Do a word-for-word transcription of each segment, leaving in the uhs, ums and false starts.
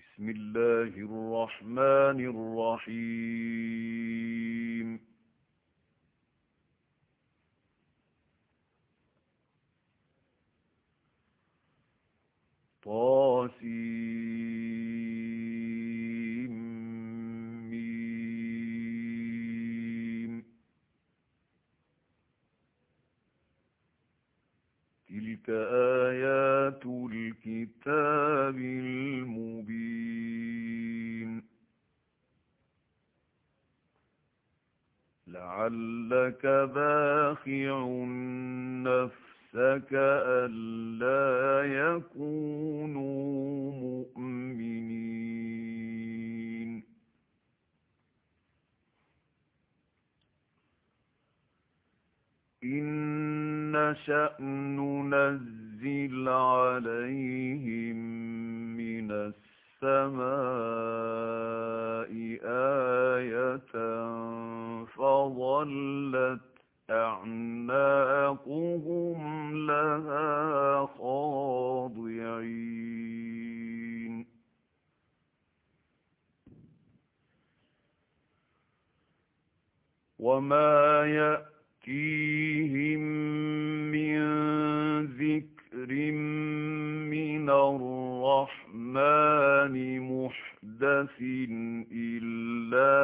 بسم الله الرحمن الرحيم طاسيم تلك آيات الكتاب المبين لعلك باخع نفسك ألا يكونوا مؤمنين إن نشأ ننزل عليهم من السماء آية فظلت أعناقهم لها خاضعين وما يأتيهم من ذكر من الرحمن محدث إلا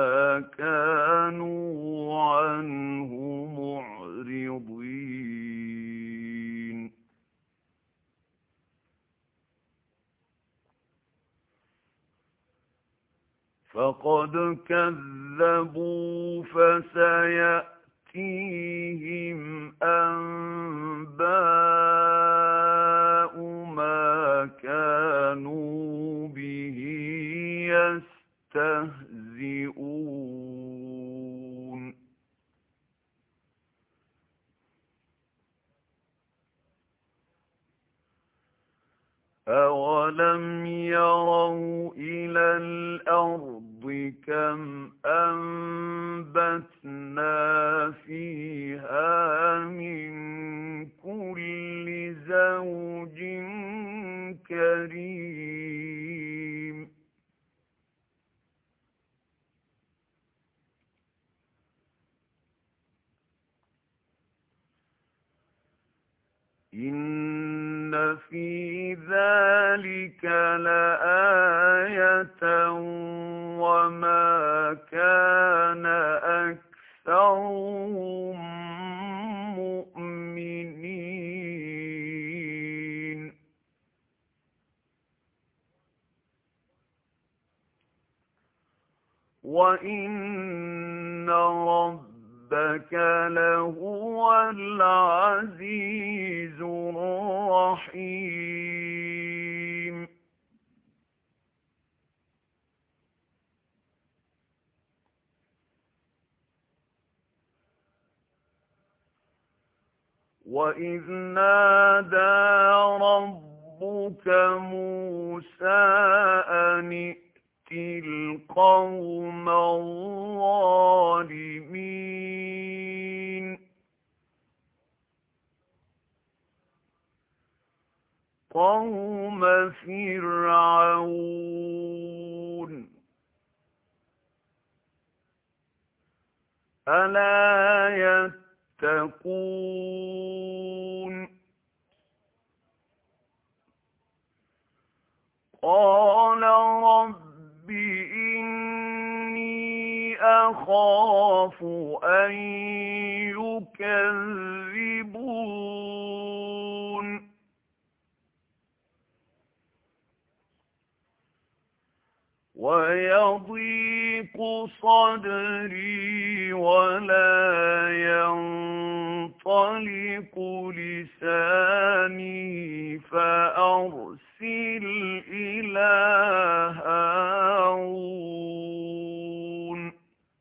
كانوا عنه معرضين فقد كذبوا فسيأتيهم أنباء ما كانوا به يستهزئون أولم يروا إلى الأرض كم أنبتنا فيها من كل زوج كريم إن في ذلك لآية وما كان أكثرهم مؤمنين وإن ربك لهو العزيز الرحيم وإذ نادى ربك موسى أن ائت القوم الظالمين قوم فرعون ألا يتقون قال رب إني أخاف أن يكذبون ويضيق صدري ولا ينطلق لساني فأرسل إلى هارون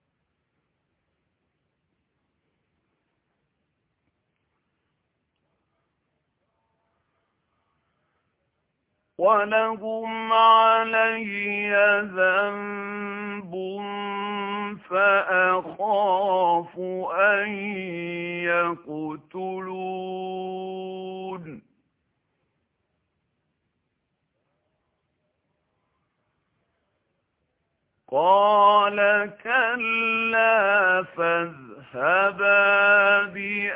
ولهم علي ذنب فأخاف أن يقتلون قال كلا فاذهبا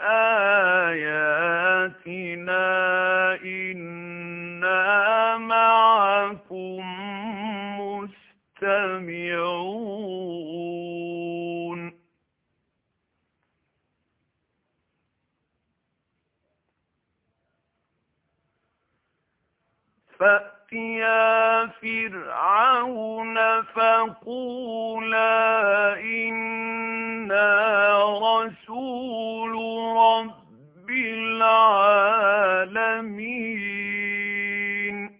بآياتنا إنا معكم مستمعون فأتيا فرعون فقولا إنا رسول رب العالمين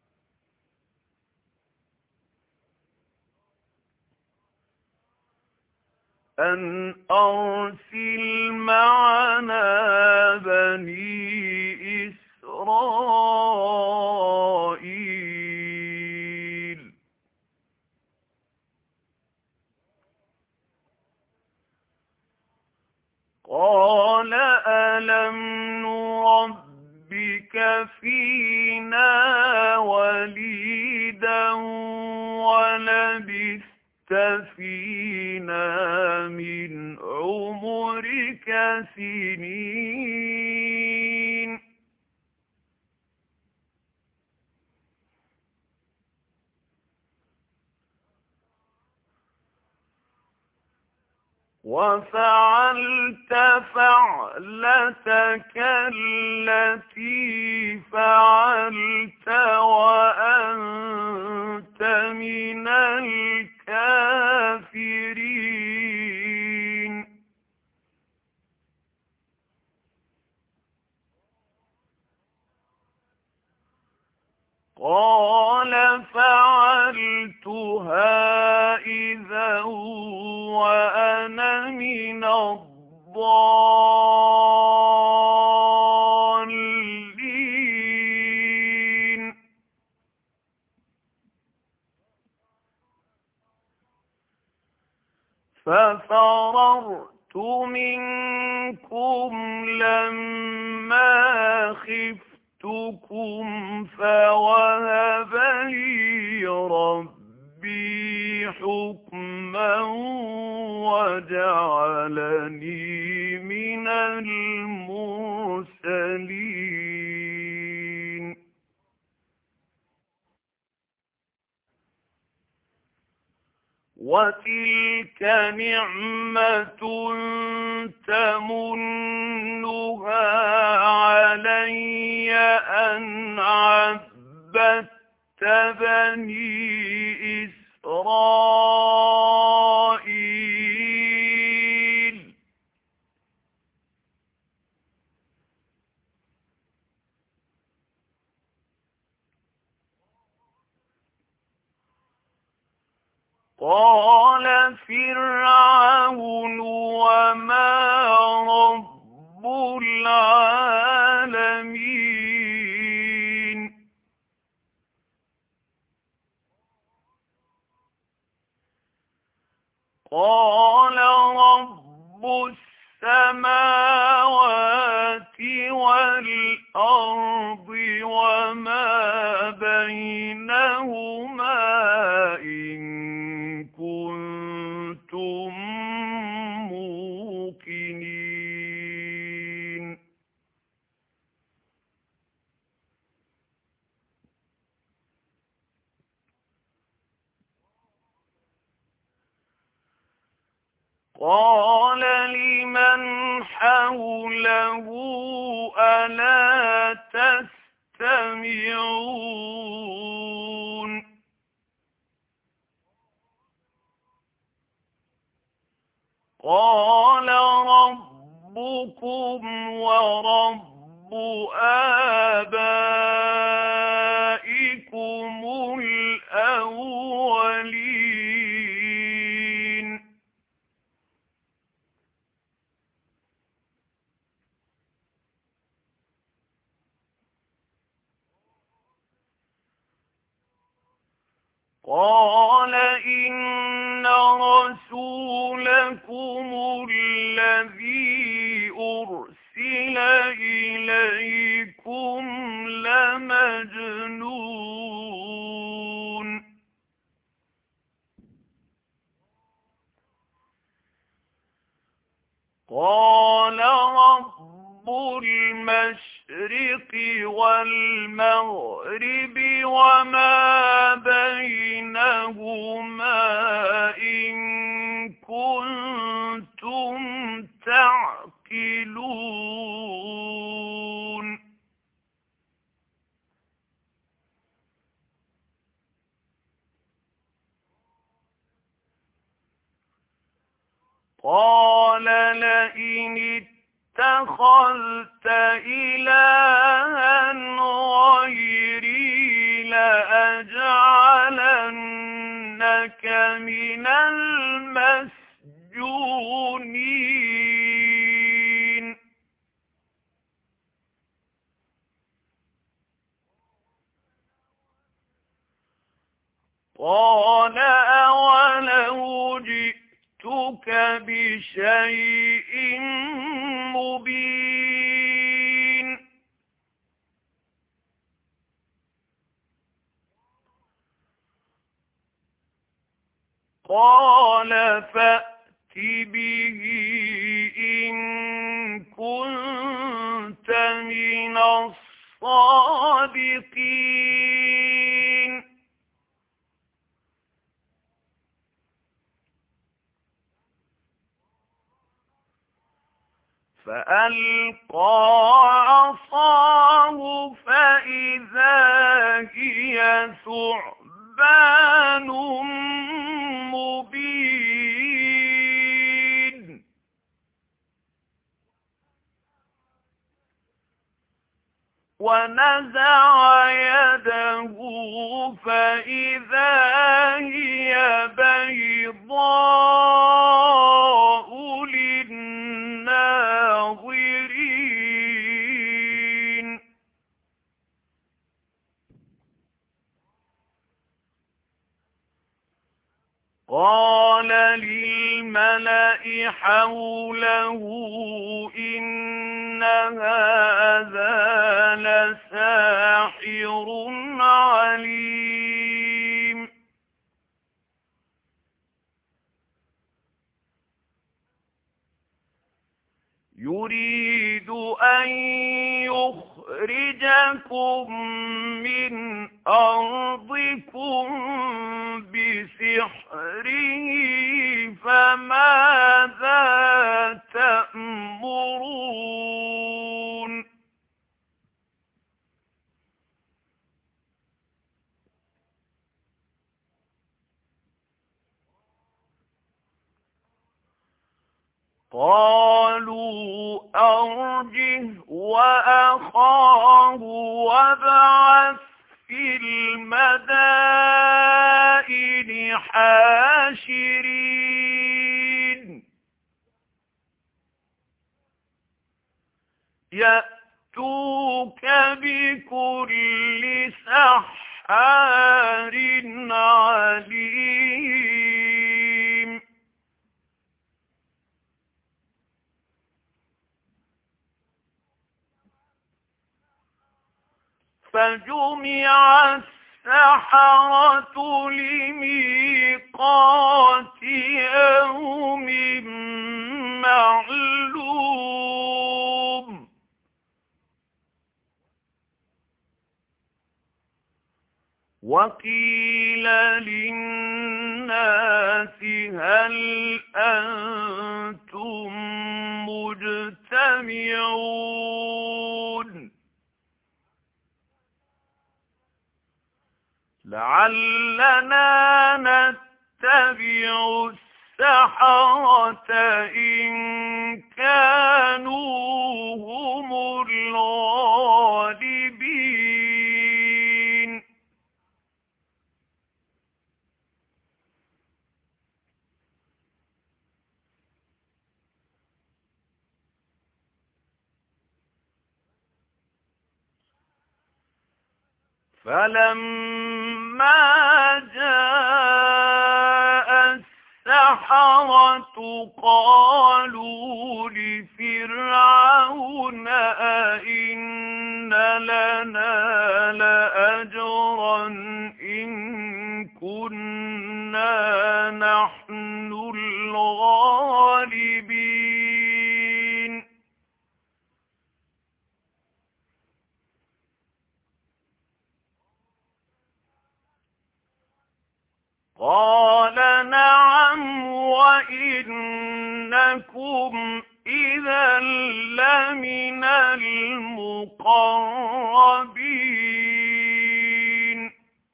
أن أرسل معنا بني إسرائيل قال ألم نربك فينا وليدا ولبثت فينا من عمرك سنين وفعلت فعلتك التي فعلت وأنت من الكافرين قال فعلتها إذا وأنا من الضالين ففررت منكم لما خفتكم فوهب لي ربي حكما وجعلني من المرسلين وتلك نعمة تمنها علي أن عبدت بني إسرائيل قال فرعون وما رب العالمين قال رب السماوات والأرض وما بينهما إن كنتم موقنين قال لمن حوله ألا تستمعون قال ربكم ورب آبائكم الأولين قال إن رسولكم الذي أرسل إليكم لمجنون المغرب وما بينهما إن كنتم تعقلون. قال لئن اتخذت إلها غيري لأجعلنك من المسجونين. قال أولو جئتك بشيء مبين. قال فأت به إن كنت من الصادقين. فألقى عصاه فإذا هي ثعبان مبين. ونزع يده فإذا هي بيضاء للناظرين. قال للملأ حوله إن هذا لساحر عليم. يريد أن يخرجكم من أرضكم بسحره فماذا تأمرون. قالوا أرجه وأخاه وابعث في المدائن حاشرين يأتوك بكل سحار عليم. فجمع السحرة لميقات يوم معلوم. وقيل للناس هل أنتم مجتمعون لعلنا نتبع السحرة إن كانوا هم الغالبين. فلما جاء السحرة قالوا لفرعون أئن لنا لأجرا إن كنا نحن الغالبين. قال نعم وإنكم إذا لمن المقربين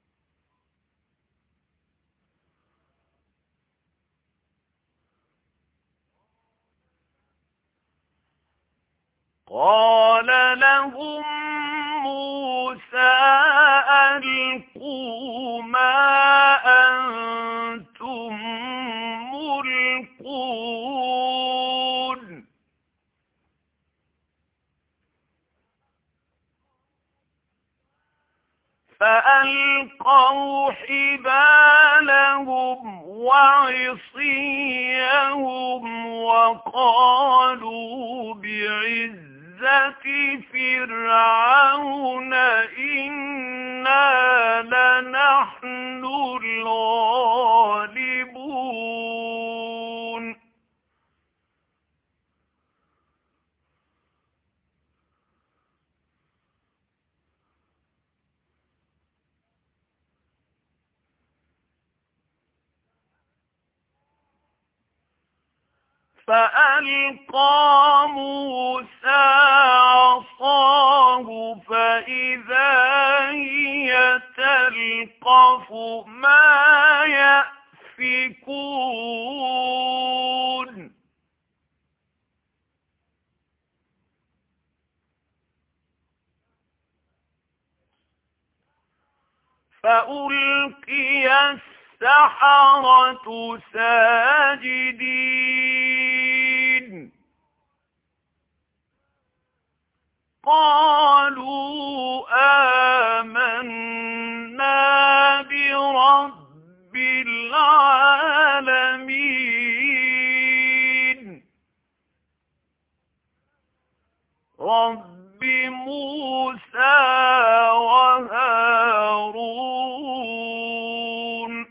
قال لهم موسى ألقوا ما أنتم ملقون فألقوا حبالهم وعصيهم وقالوا بعزة فرعون إنا لنحن الغالبون فألقى موسى عصاه فإذا هي تلقف ما يأفكون فألقي السحرة ساجدين قالوا آمنا برب العالمين رب موسى وهارون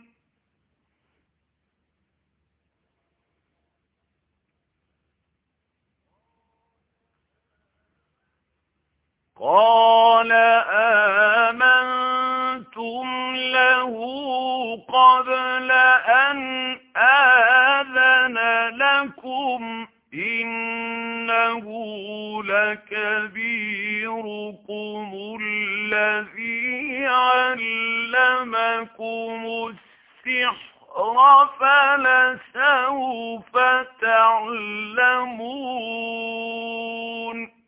قال آمنتم له قبل أن آذن لكم إنه لكبيركم الذي علمكم السحر فلسوف تعلمون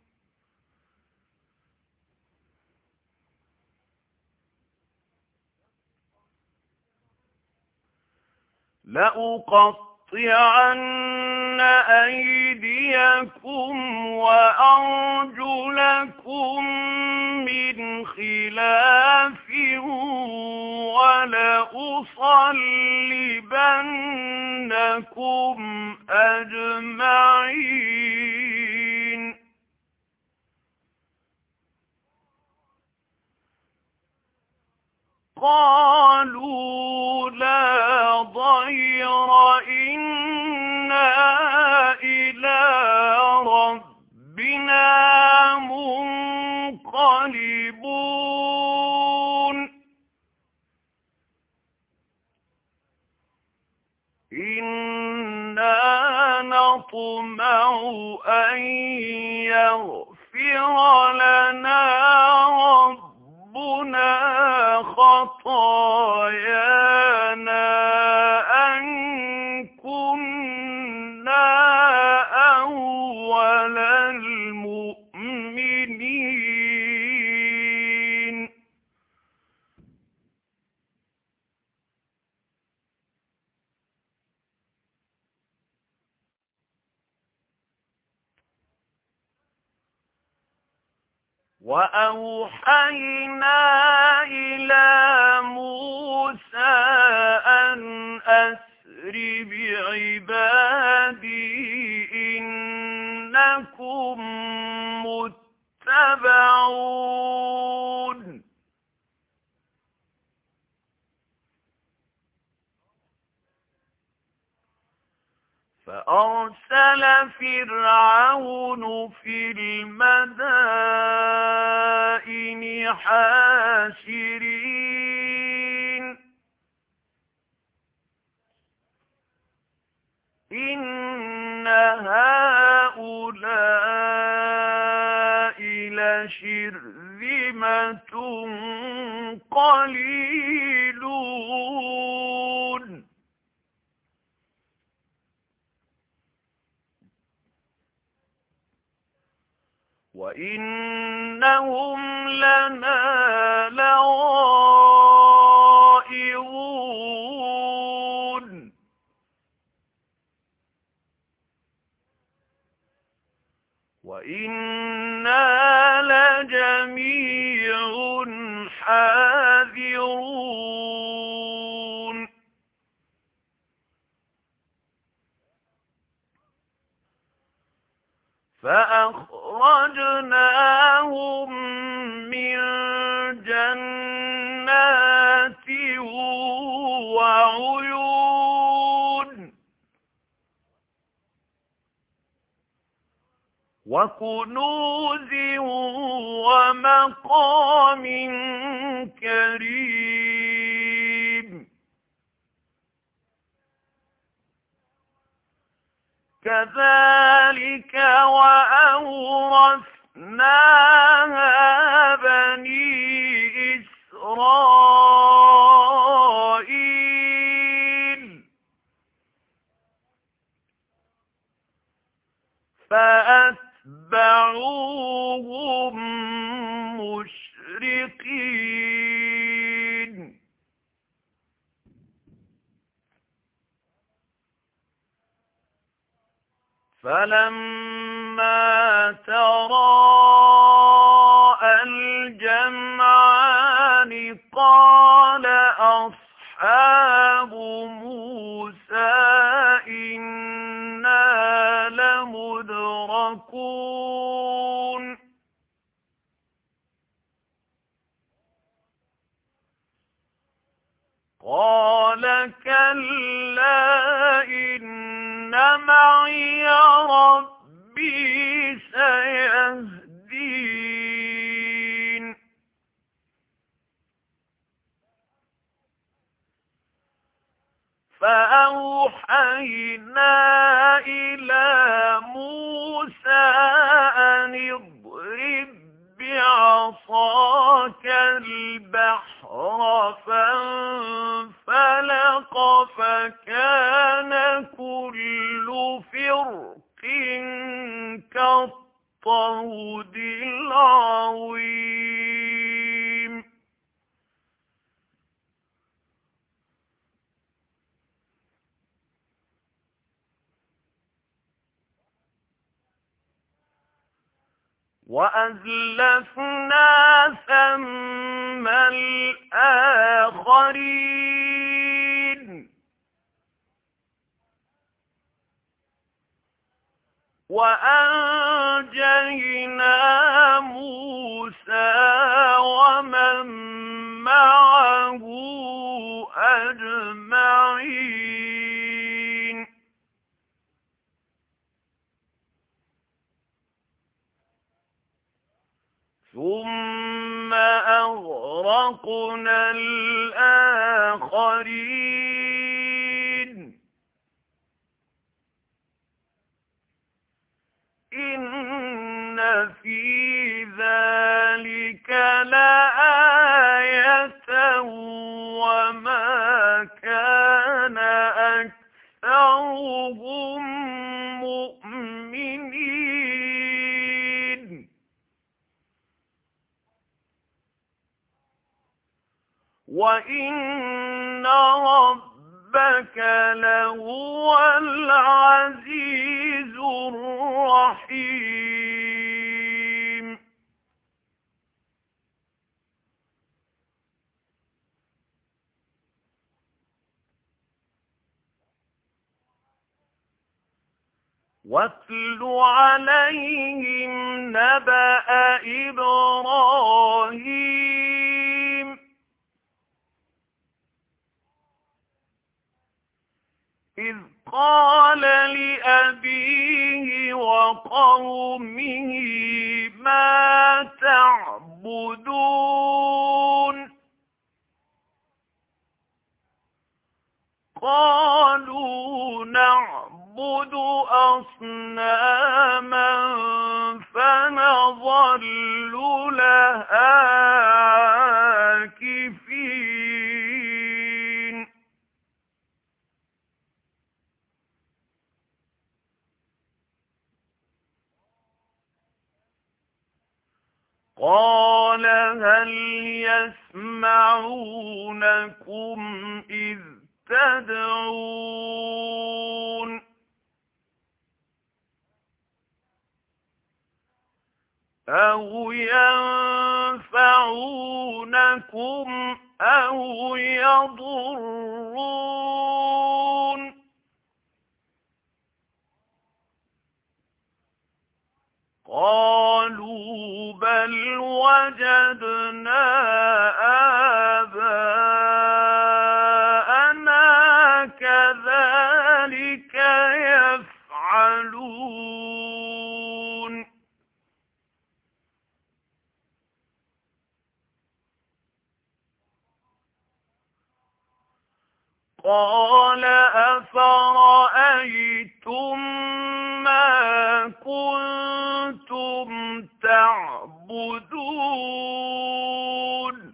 لأقطعن أيديكم وأرجلكم من خلاف ولأصلبنكم أجمعين قالوا لا ضير إنا إلى ربنا منقلبون إنا نطمع أن يغفر لنا ربنا خطايانا أن كنا أول المؤمنين وأوحينا إلى موسى أن أسر بعبادي إنكم متبعون فأرسل فرعون في المدائن حاشرين شِرْذِمَةٌ قَلِيلُونَ وَإِنَّهُمْ لَنَا لَغَائِظُونَ وَإِنَّا لَجَمِيعٌ حَاذِرُونَ فَأَخْرَجْنَاهُم مِّن جَنَّاتٍ وَعُيُونٍ وَكُنُوزٍ وَمَقَامٍ كَرِيمٍ كَذَلِكَ وَأَوْرَثْنَاهَا بَنِي إِسْرَائِيلَ فَأَتْبَعُوهُم مُّشْرِقِينَ فَلَمَّا تَرَاءَى الْجَمْعَانِ قَالَ أَصْحَابُ مُوسَىٰ إِنَّا لَمُدْرَكُونَ قَالَ كَلَّا إِنَّ مَعِيَ رَبِّي سَيَهْدِينِ فَأَوْحَيْنَا إِلَى مُوسَىٰ أَنِ اضْرِب بِّعَصَاكَ الْبَحْرَ فَانفَلَقَ فَكَانَ كُلُّ فِرْقٍ كَالطَّوْدِ الْعَظِيمِ وَأَزْلَفْنَا ثَمَّ الْآخَرِينَ وَأَنجَيْنَا مُوسَىٰ وَمَن مَّعَهُ أَجْمَعِينَ ثُمَّ أَغْرَقْنَا الْآخَرِينَ إِنَّ فِي ذَلِكَ لَآيَةً وَمَا كَانَ أَكْثَرُهُم مُّؤْمِنِينَ وَإِنَّ رَبَّكَ لَهُوَ الْعَزِيزُ الرَّحِيمُ وَاتْلُ عَلَيْهِمْ نَبَأَ إِبْرَاهِيمَ إِذْ قَالَ لِأَبِيهِ وَقَوْمِهِ مَا تَعْبُدُونَ قَالُوا نَعْبُدُ نعبد أصناما فنظل لها عاكفين قال هل يسمعونكم إذ تدعون أو ينفعونكم أو يضرون قالوا بل وجدنا آباءنا كذلك يفعلون قال أفرأيتم ما كنتم تعبدون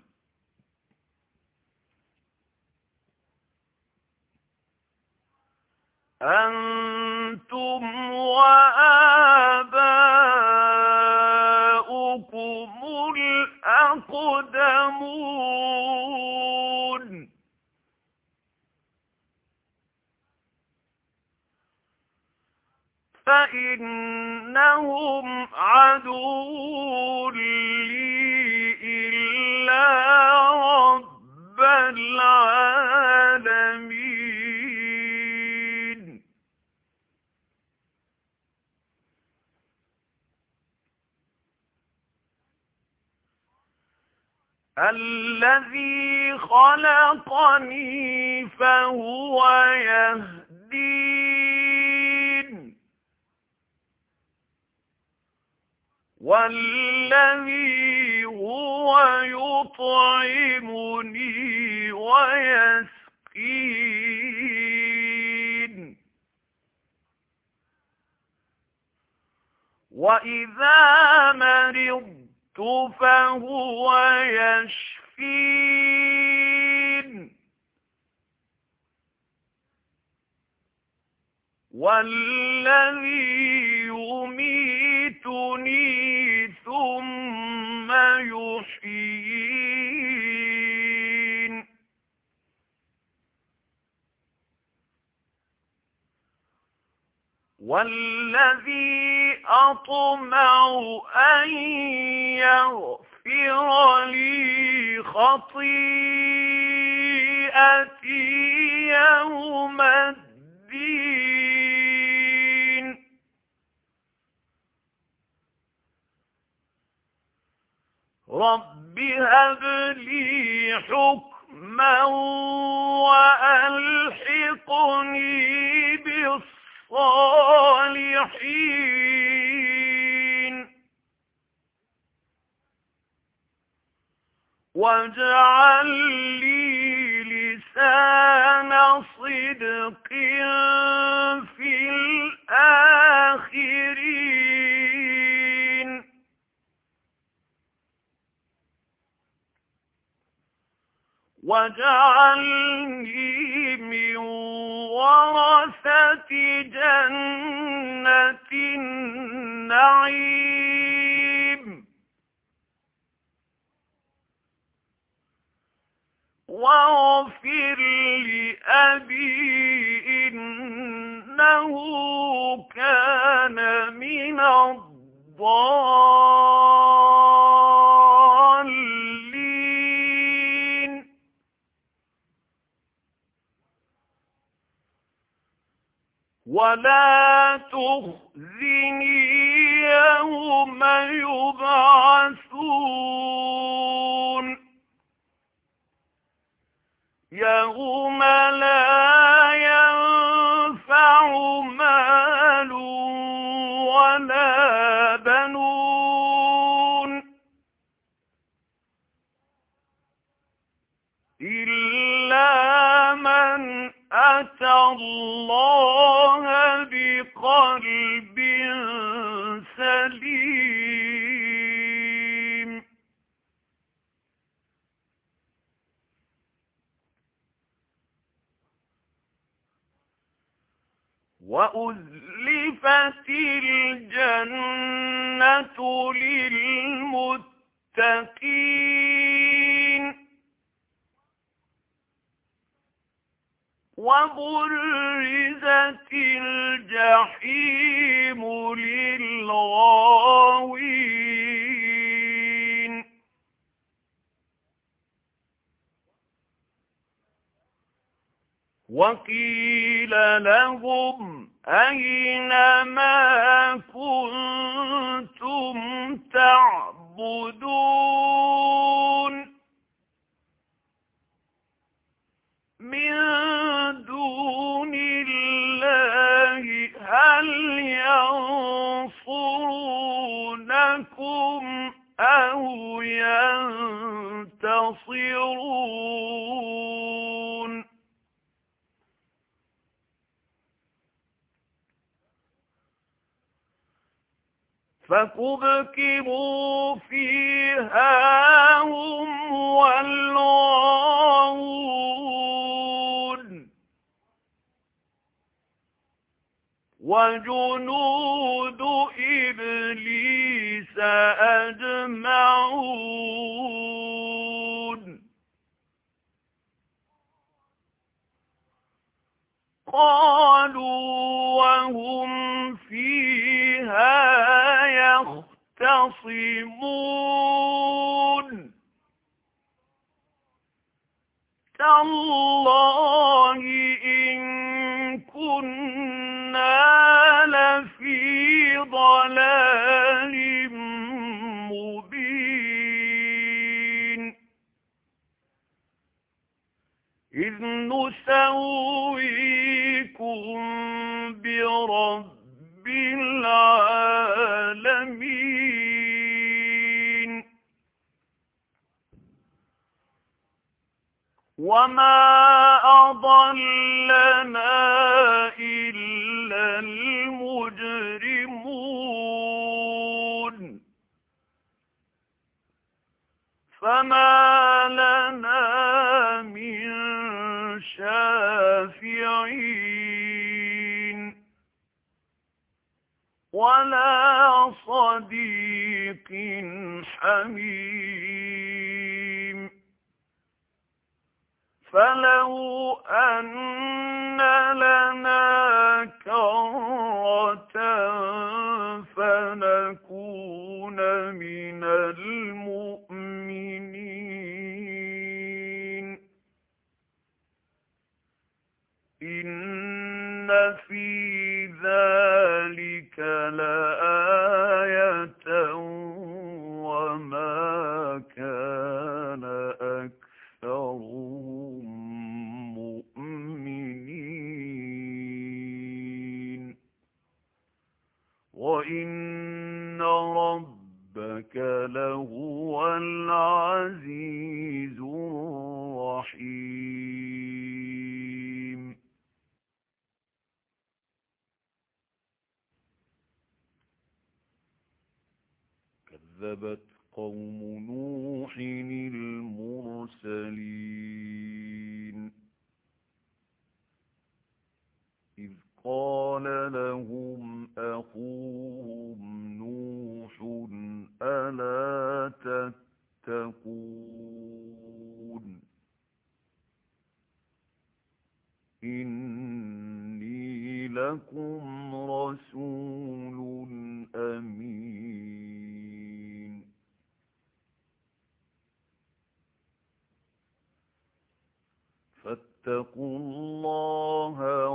أنتم وآباؤكم الأقدمون فإنهم عدو لي إلا رب العالمين الذي خلقني فهو يهدين والذي هو يطعمني ويسقين وإذا مرضت فهو يشفين والذي يميتني ثم يحيين والذي أطمع أن يغفر لي خطيئتي يوم الدين رب هب لي حكما وألحقني بالصالحين واجعل لي لسان صدق في الآخرين واجعلني من ورثة جنة النعيم واغفر لأبي إنه كان من الضالين ولا تخزني يوم يبعثون يوم لا ينفع مال ولا بنون إلا من أتى أتى الله بقلب سليم. وأزلفت الجنة للمتقين وبرزت الجحيم للغاوين وقيل لهم أين ما كنتم تعبدون من دون الله هل ينصرونكم أو ينتصرون فكبكبوا فيها هم والغاوون وجنود إبليس أجمعون قالوا وهم فيها يختصمون تالله إن كنا لفي ضلال مبين إذ نسويكم برب العالمين وما أضلنا إلا المجرمون فما لنا من شافعين ولا صديق حميم فلو أن لنا كرة فنكون من المؤمنين إن في ذلك لآية وما كان أكثرهم مؤمنين وإن ربك لهو العزيز الرحيم كذبت قوم نوح المرسلين إذ قال لهم أخوهم نوح ألا تتقون إني لكم رسول أمين فاتقوا الله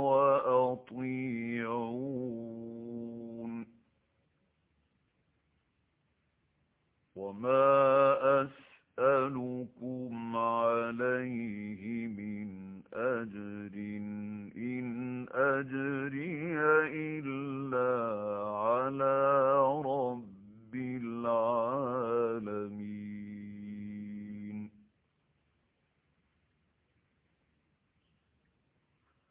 وأطيعون وما أسألكم عليه من أجر إن أجري إلا على رب العالمين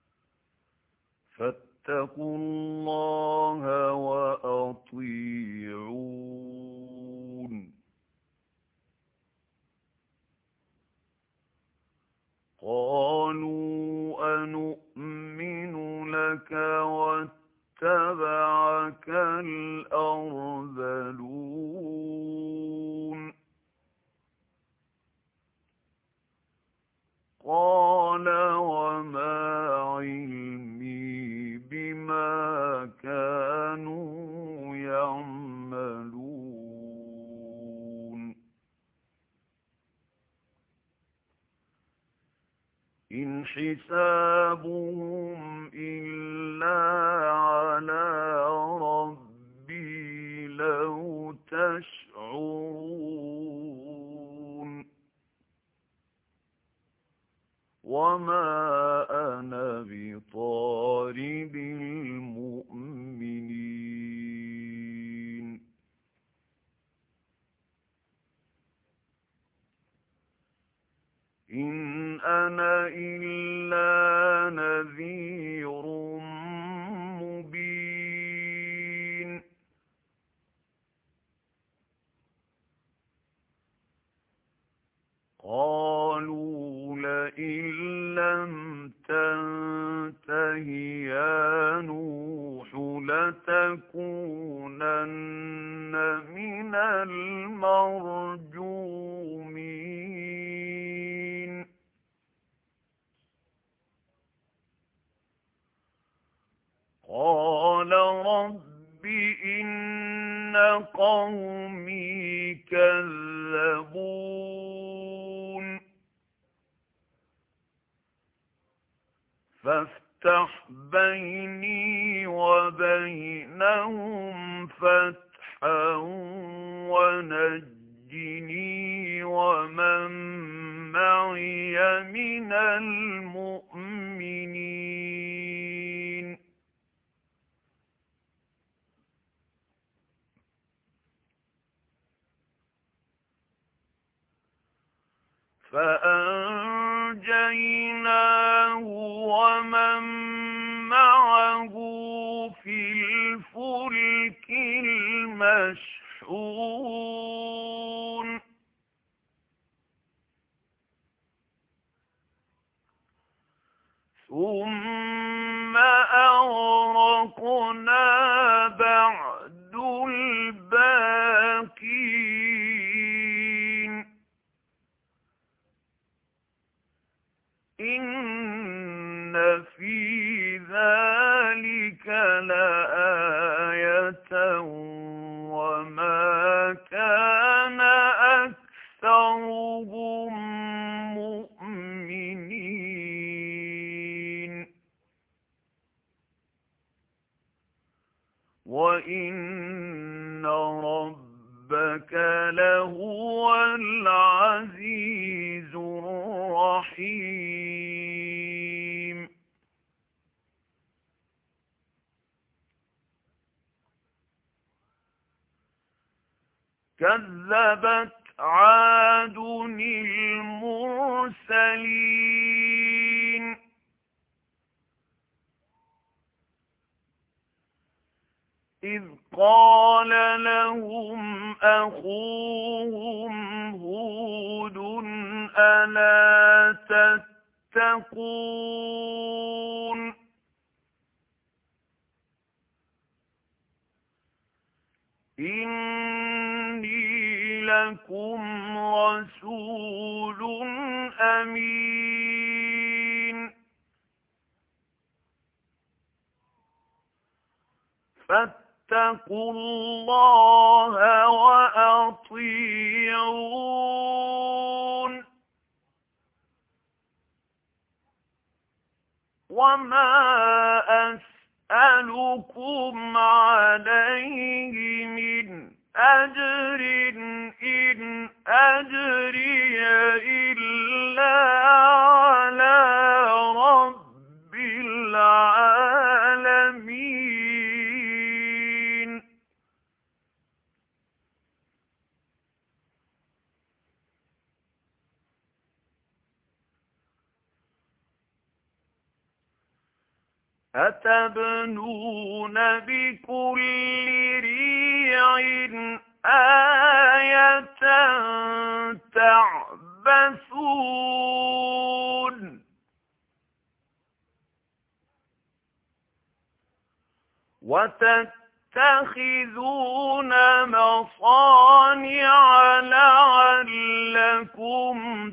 فاتقوا الله وأطيعون. قالوا أنؤمن لك واتبعك الأرذلون. قال وما علمي بما كانوا يعملون. إن حسابهم إلا على ربي لو تشعرون. وما أنا بطارد المؤمنين. إن أنا إلا نذير مبين. قالوا لئن لم تنته يا نوح لتكونن من المرجومين. قال رب إن قومي كذبون. فافتح بيني وبينهم فتحا ونجني ومن معي من المؤمنين. فأنجيناه ومن معه في الفلك المشحون. ثم أغرقنا بعد الباقين. إن في ذلك لآية وما كان أكثرهم مؤمنين وإن ربك لهو العزيز الرحيم. كذبت عاد المرسلين. إذ قال لهم أخوهم هود ألا تتقون. إني لكم رسول أمين. فاتقوا الله وأطيعون. وما أسألكم عليه من أجر إن أجري إلا على رب العالمين. أتبنون بكل ريع آية تعبثون وتتخذون مصانع لعلكم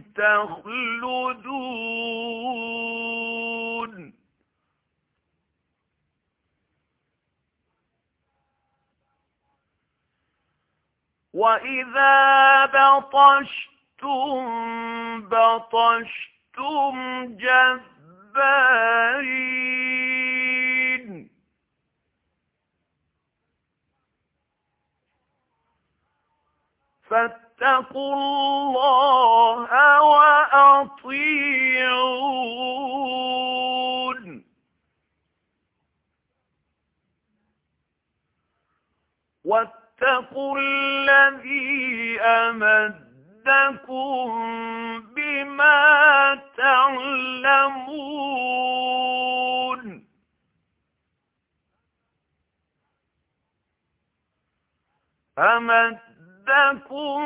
تخلدون وَإِذَا بَطَشْتُم بَطَشْتُمْ جَبَّارِينَ فَاتَّقُوا اللَّهَ وَأَطِيعُونِ وَاتَّقُوا الَّذِي أَمَدَّكُم بِمَا تَعْلَمُونَ أَمَدَّكُم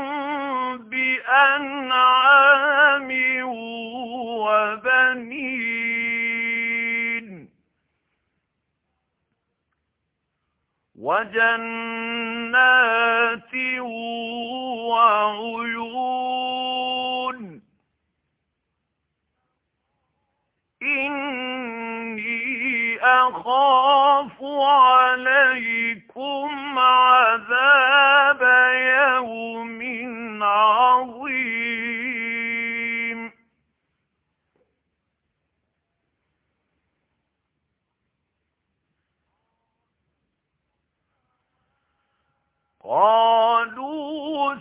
بِأَنْعَامٍ وَبَنِينَ وَجَنَّاتٍ وَعُيُونٍ إِنِّي أَخَافُ عَلَيْكُمْ عَذَابَ يَوْمٍ عَظِيمٍ قَالُوا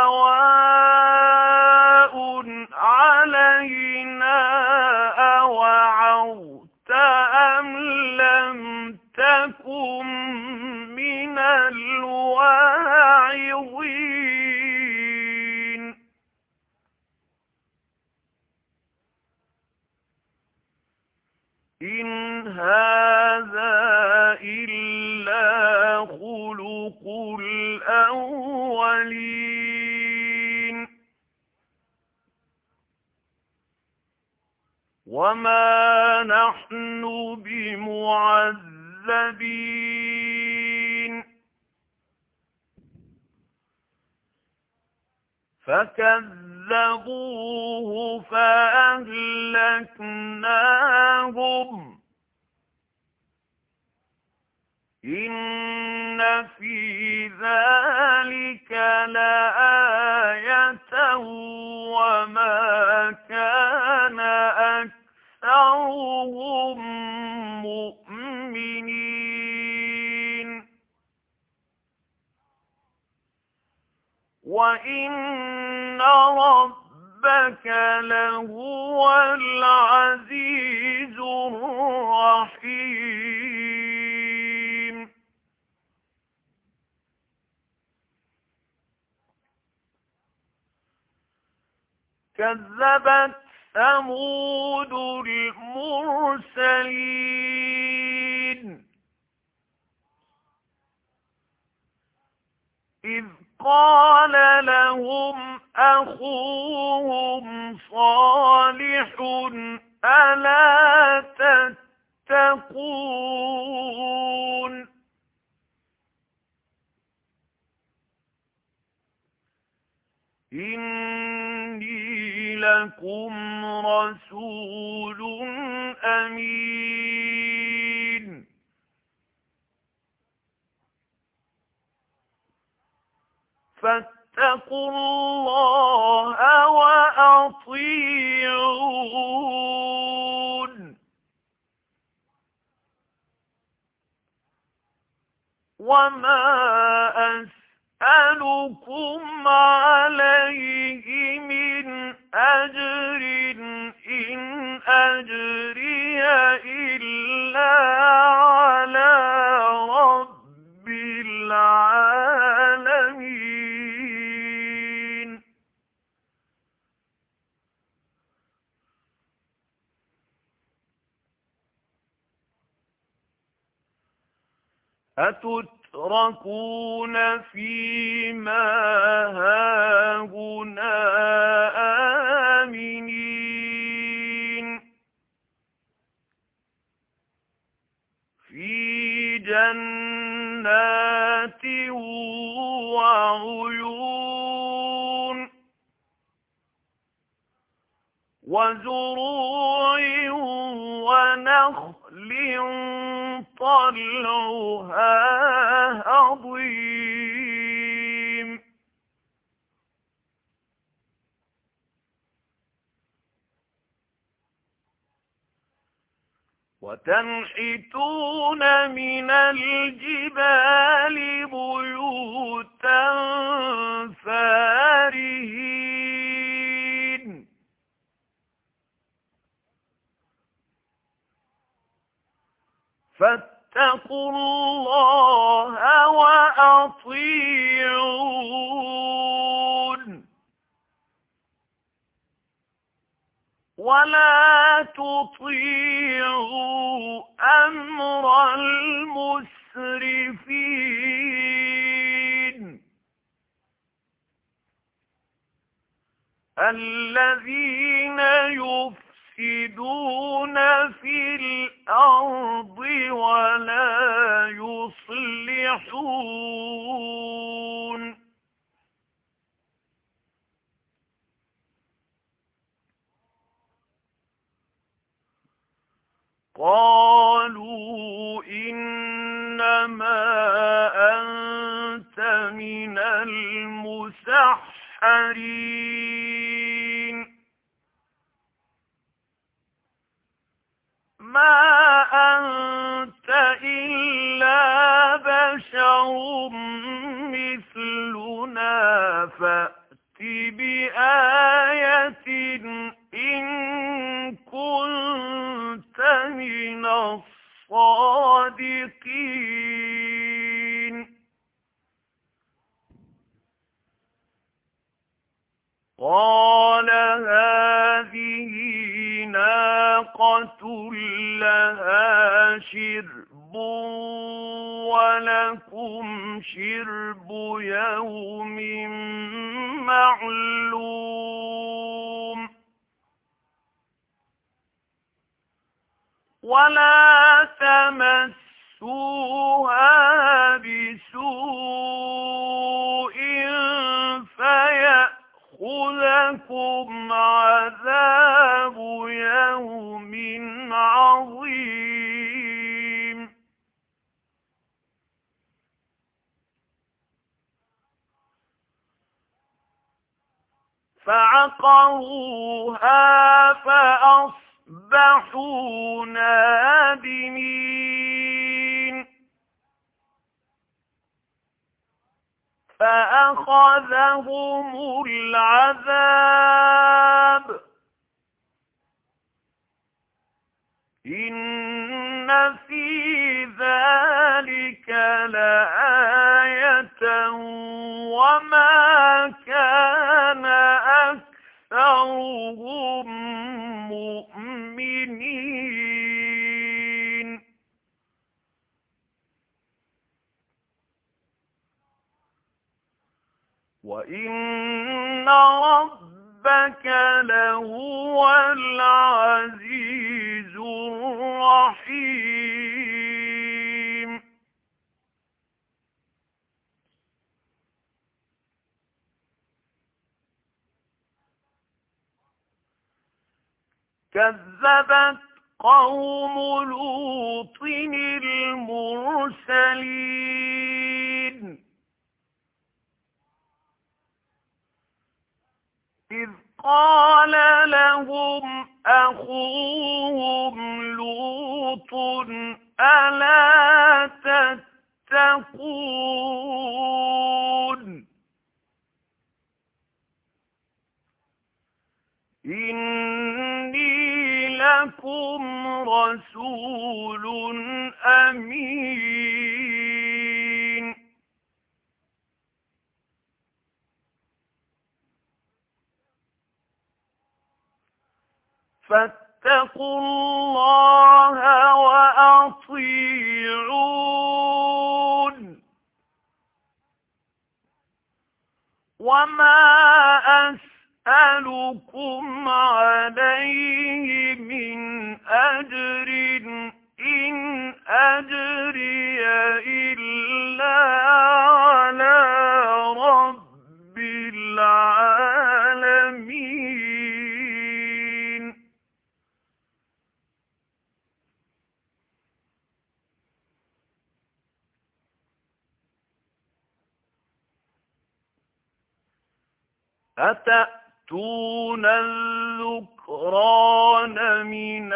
سَوَاءٌ عَلَيْنَا أَوَعَظْتَ أَمْ لَمْ تَكُن مِّنَ الْوَاعِظِينَ إِنْ هَٰذَا إِلَّا خُلُقُ الْأَوَّلِينَ وَمَا نَحْنُ بِمُعَذَّبِينَ فَكَذَّبُوهُ فَأَهْلَكْنَاهُمْ إِنَّ فِي ذَلِكَ لَآيَةً وَمَا كَانَ أَكْثَرُهُم مُّؤْمِنِينَ وَإِنَّ رَبَّكَ لَهُوَ الْعَزِيزُ الرَّحِيمُ كَذَّبَتْ ثَمُودُ الْمُرْسَلِينَ إِذْ قَالَ لَهُمْ أَخُوهُمْ صَالِحٌ أَلَا تَتَّقُونَ إِنِّي لَكُمْ رَسُولٌ أَمِينٌ فَاتَّقُوا اللَّهَ وَأَطِيعُونِ وَمَا أَسْأَلُكُمْ عَلَيْهِ مِنْ أَجْرٍ إِنْ أَجْرِيَ إِلَّا عَلَى رَبِّ الْعَالَمِينَ أتتركون فيما هاهنا آمنين في جنات وعيون وزروع ونخل طلعها هضيم وتنحتون من الجبال بيوتا فارهين فاتقوا الله وأطيعون ولا تطيعوا أمر المسرفين الذين يفسدون في الأرض ولا يصلحون قالوا إنما أنت من المسحرين ما أنت إلا بشر مثلنا فأت بآية إن كنت من الصادقين قال هذه ناقة لها شرب ولكم شرب يوم معلوم ولا تمسوها بسوء فيأخذكم عذاب يوم عظيم فعقروها فأصبحوا نادمين فأخذهم العذاب إن في ذلك لآية وما كان أكثرهم مؤمنين وإن ربك لهو العزيز الرحيم كذبت قوم لوط المرسلين إذ قال لهم أخوهم لوط ألا تتقون إني لكم رسول أمين فاتقوا الله وأطيعون وما أسألكم عليه من أجر إن أجري إلا على رب العالمين أتأتون الذكران من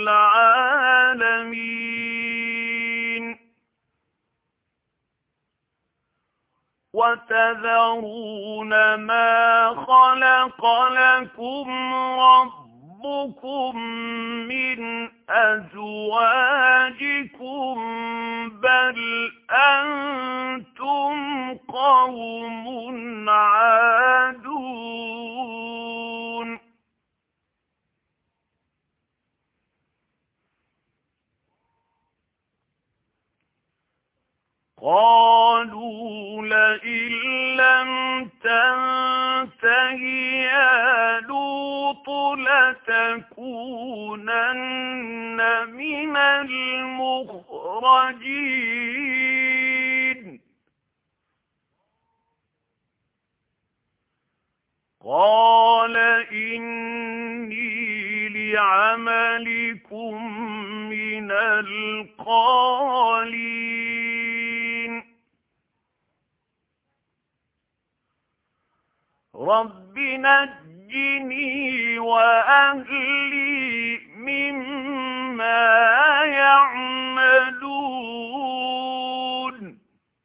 العالمين وتذرون ما خلق لكم ربكم من أزواجكم بل أنتم قوم عادون قالوا لئن لم تنته يا لوط لتكونن من المخرجين قال إني لعملكم من القالين رب نجني وأهلي مما يعملون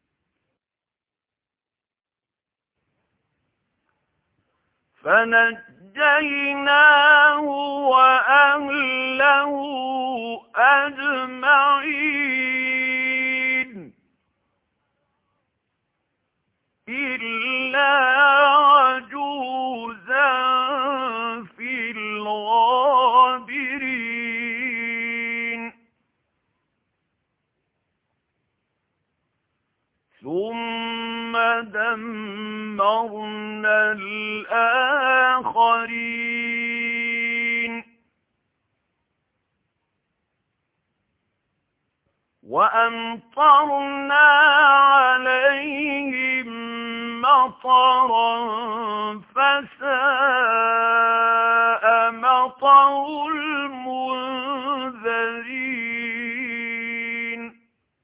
فنجيناه وأهله أجمعين إلا عجوزا في الغابرين ثم دمرنا الآخرين وأمطرنا عليهم مطرا فساء مطر المنذرين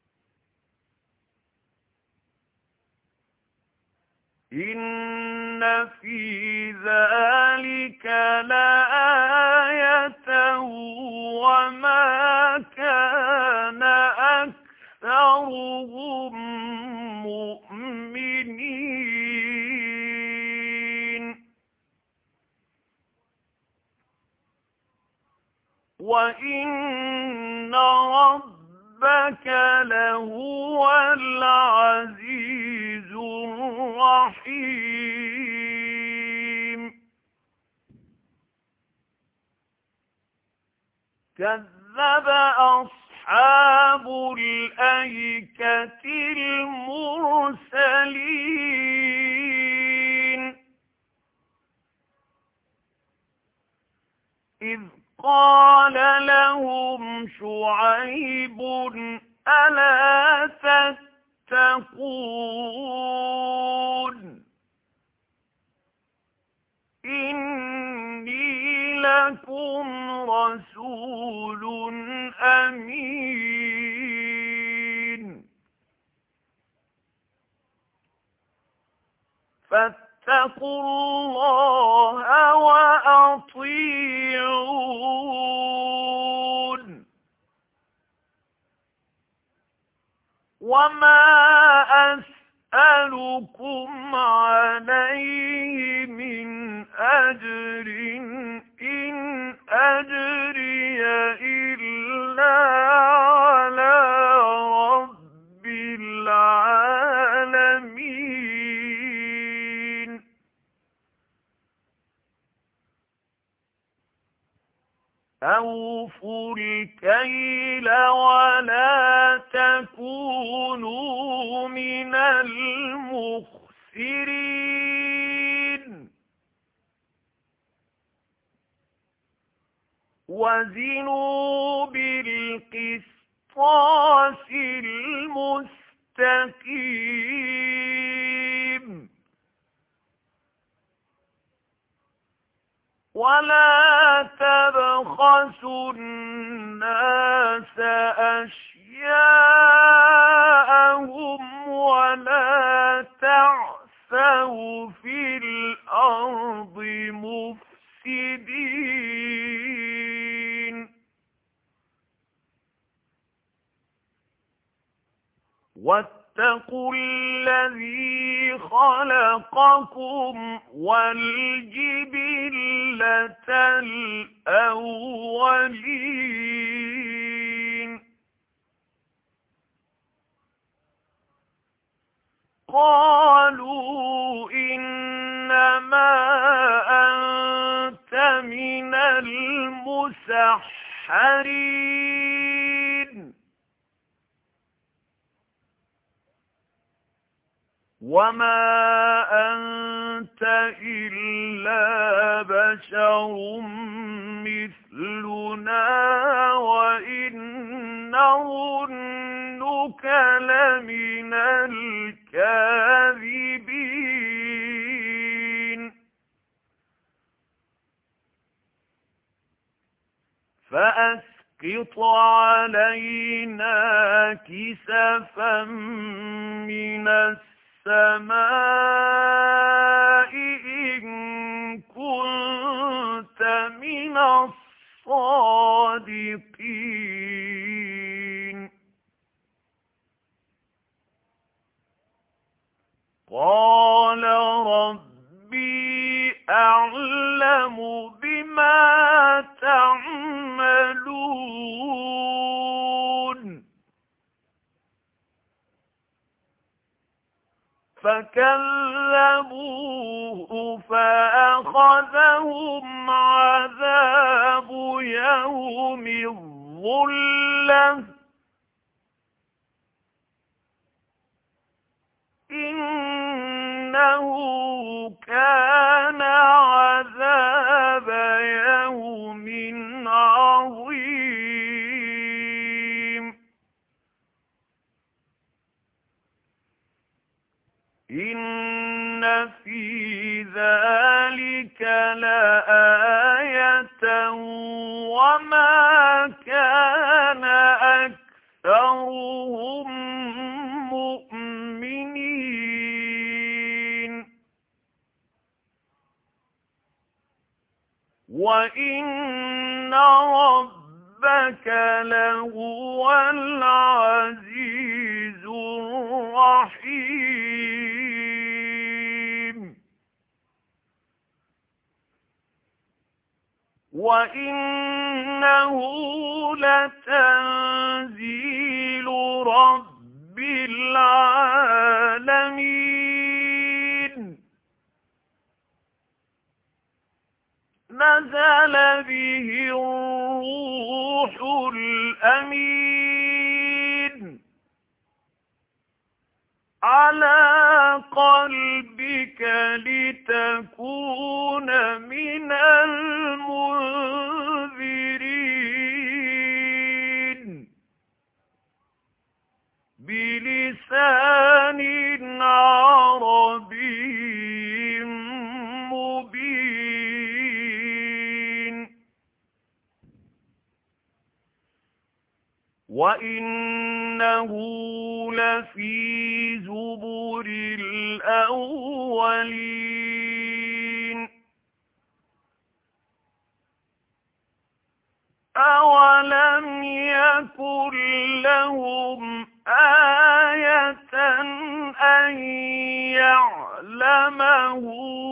إن في ذلك لآية وما كان أكثرهم مؤمنين وإن ربك لهو العزيز الرحيم كذب أصحاب الأيكة المرسلين إذ قال لهم شعيب ألا تتقون إني لكم رسول أمين فاتقوا الله وأطيعون وما أسألكم عليه من أجر إن أجري إلا على رب العالمين أوفوا الكيل ولا تكونوا من المخسرين وزنوا بالقسطاس المستقيم ولا تبخسوا الناس أشياءهم ولا تعثوا في الأرض مفسدين واتقوا الذي خلقكم والجبلة الأولين قالوا إنما أنت من المسحرين وما أنت إلا بشر مثلنا وإن نظنك لمن الكاذبين فأسقط علينا كسفا من السماء إن كنت من الصادقين قال ربي أعلم بما تعملون فكذبوه فأخذهم عذاب يوم الظلة إنه كان عذاب يوم عظيم إن في ذلك لآية وما كان أكثرهم مؤمنين وإن ربك لهو العزيز الرحيم وإنه لتنزيل رب العالمين نزل به الروح الأمين على قلبك لتكون من المنذرين بلسان عربي مبين وإنه لفي زبر الأولين أولم يكن لهم آية أن يعلمه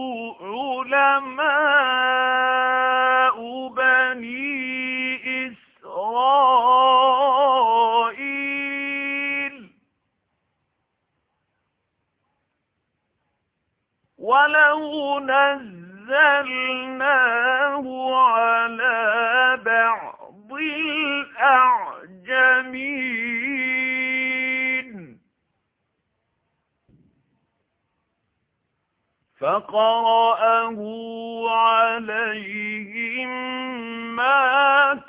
علماء بني إسرائيل ولو نزلناه على بعض الأعجمين فقرأه عليهم ما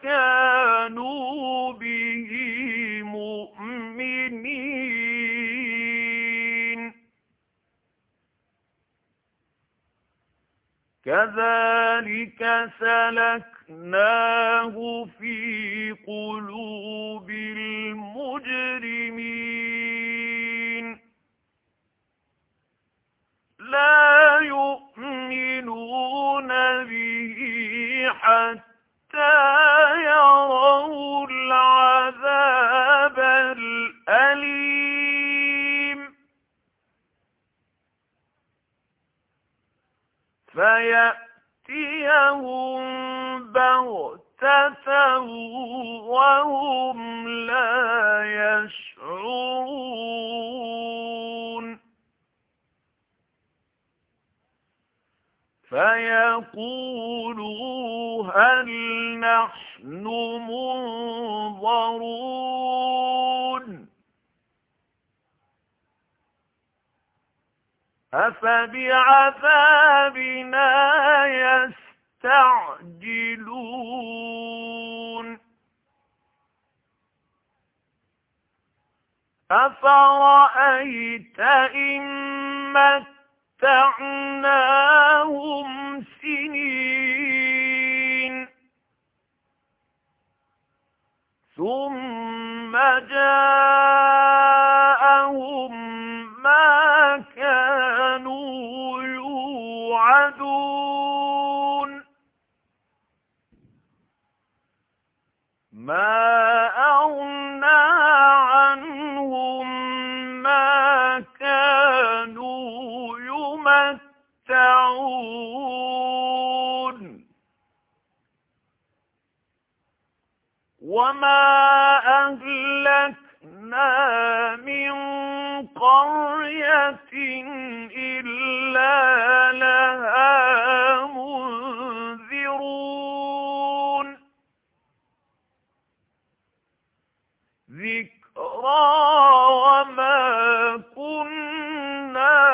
كذلك سلكناه في قلوب المجرمين لا يؤمنون به حتى يروا العذاب الأليم فيأتيهم بغتة وهم لا يشعرون فيقولوا هل نحن منظرون أفبعذابنا يستعجلون أفرأيت إن متعناهم سنين ثم جاءهم ما كانوا يوعدون ما أغنى عنهم ما كانوا يمتعون وما أهلكنا من قرية إلا لها منذرون ذكرى وما كنا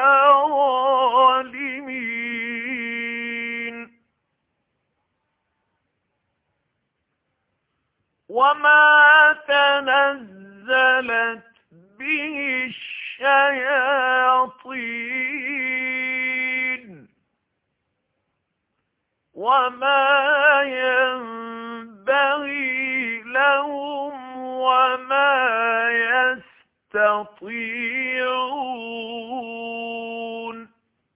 ظالمين وما تنزلت به الشياطين وما ينبغي لهم وما يستطيعون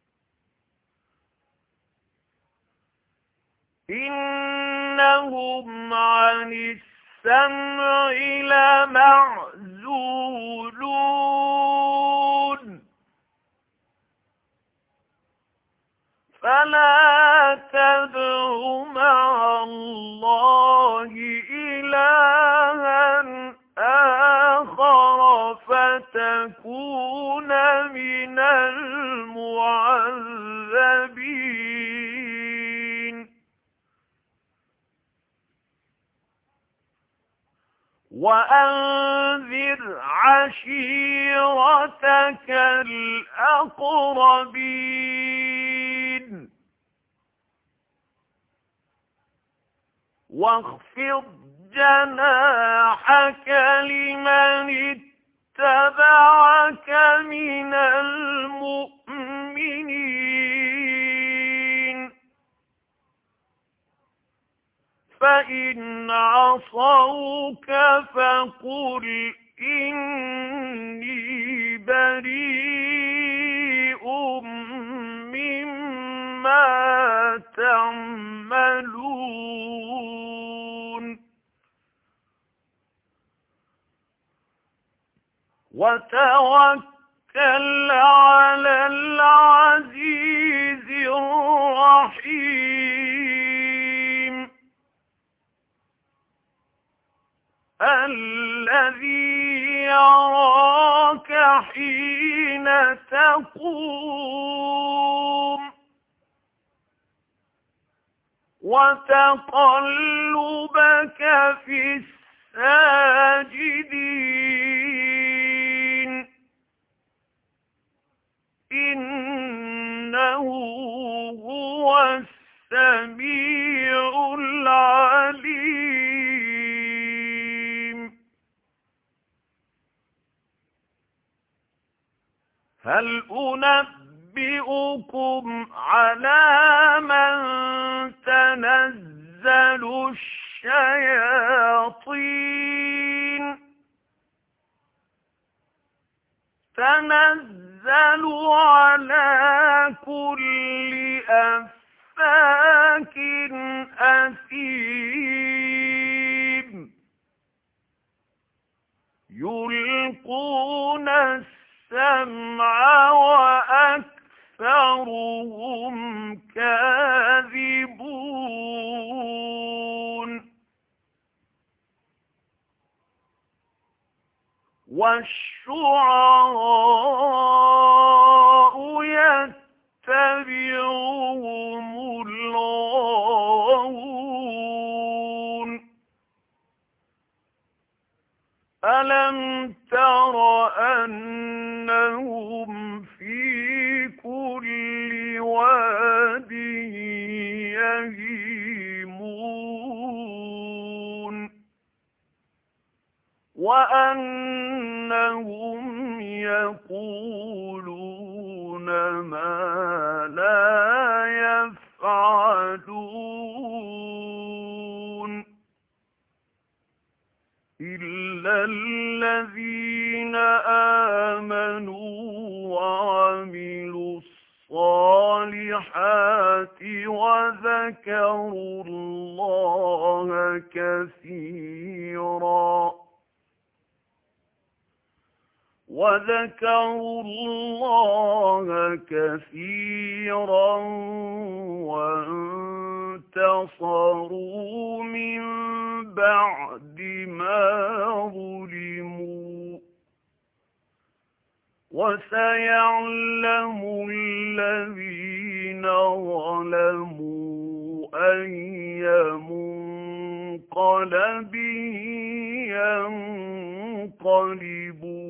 إنهم عن السمع لمعزولون فلا تدع مع الله إلها آخر فتكون من المعذبين وأنذر عشيرتك الأقربين واخفض جناحك لمن اتبعك من المؤمنين فإن عصوك فقل إني بريء مما تعملون وتوكل على العزيز الرحيم الذي يراك حين تقوم وتقلبك في الساجدين إنه هو السميع العليم هل أنبئ أُنَبِّئُكُمْ عَلَى مَنْ تَنَزَّلُ الشَّيَاطِينُ تَنَزَّلُ عَلَى كُلِّ أَفَّاكٍ أَثِيمٍ يُلْقُونَ السَّمْعَ وَأَكْثَرُهُمْ كَاذِبُونَ وَالشُّعَرَاءُ يَتَّبِعُهُمُ الْغَاوُونَ أَلَمْ تَرَ أَنَّهُمْ فِي كُلِّ وَادٍ يَهِيمُونَ وَأَنَّهُمْ يَقُولُونَ مَا لَا يَفْعَلُونَ إِلَّا الَّذِينَ آمَنُوا وَعَمِلُوا الصَّالِحَاتِ وَذَكَرُوا اللَّهَ كَثِيرًا وَذَكَرُوا اللَّهَ كَثِيرًا وَانتَصَرُوا مِن بَعْدِ مَا ظُلِمُوا وَسَيَعْلَمُ الَّذِينَ ظَلَمُوا أَيَّ مُنقَلَبٍ يَنقَلِبُونَ